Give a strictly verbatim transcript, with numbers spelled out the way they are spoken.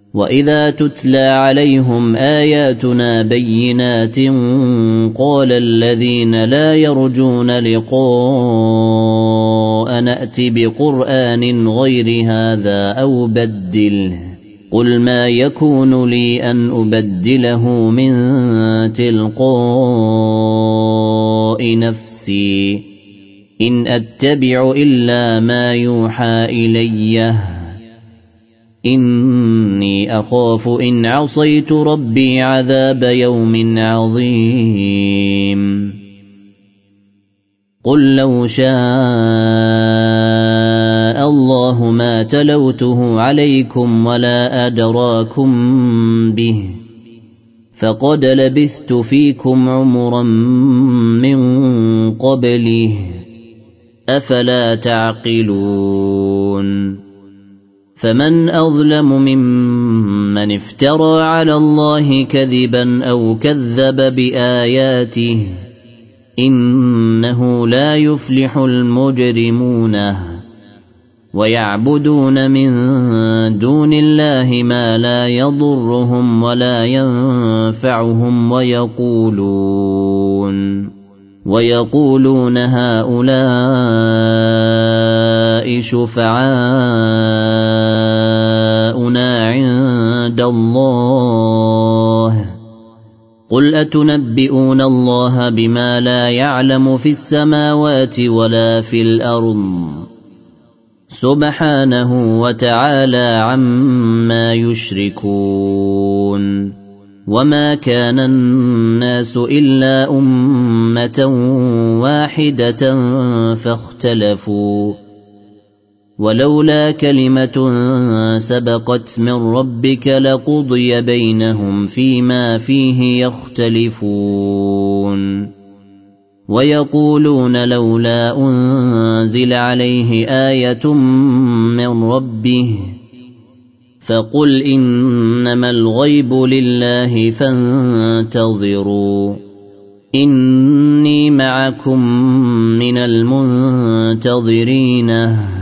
وإذا تتلى عليهم آياتنا بينات قال الذين لا يرجون لقاء نأت بقرآن غير هذا أو بدله قل ما يكون لي أن أبدله من تلقاء نفسي إن أتبع إلا ما يوحى إليه إني أخاف إن عصيت ربي عذاب يوم عظيم قل لو شاء الله ما تلوته عليكم ولا أدراكم به فقد لبثت فيكم عمرا من قبله أفلا تعقلون فمن أظلم ممن افترى على الله كذبا أو كذب بآياته إنه لا يفلح المجرمون ويعبدون من دون الله ما لا يضرهم ولا ينفعهم ويقولون ويقولون هؤلاء شفعاؤنا عند الله قل أتنبئون الله بما لا يعلم في السماوات ولا في الأرض سبحانه وتعالى عما يشركون وما كان الناس إلا أمة واحدة فاختلفوا ولولا كلمة سبقت من ربك لقضي بينهم فيما فيه يختلفون ويقولون لولا أنزل عليه آية من ربه فقل إنما الغيب لله فانتظروا إني معكم من المنتظرين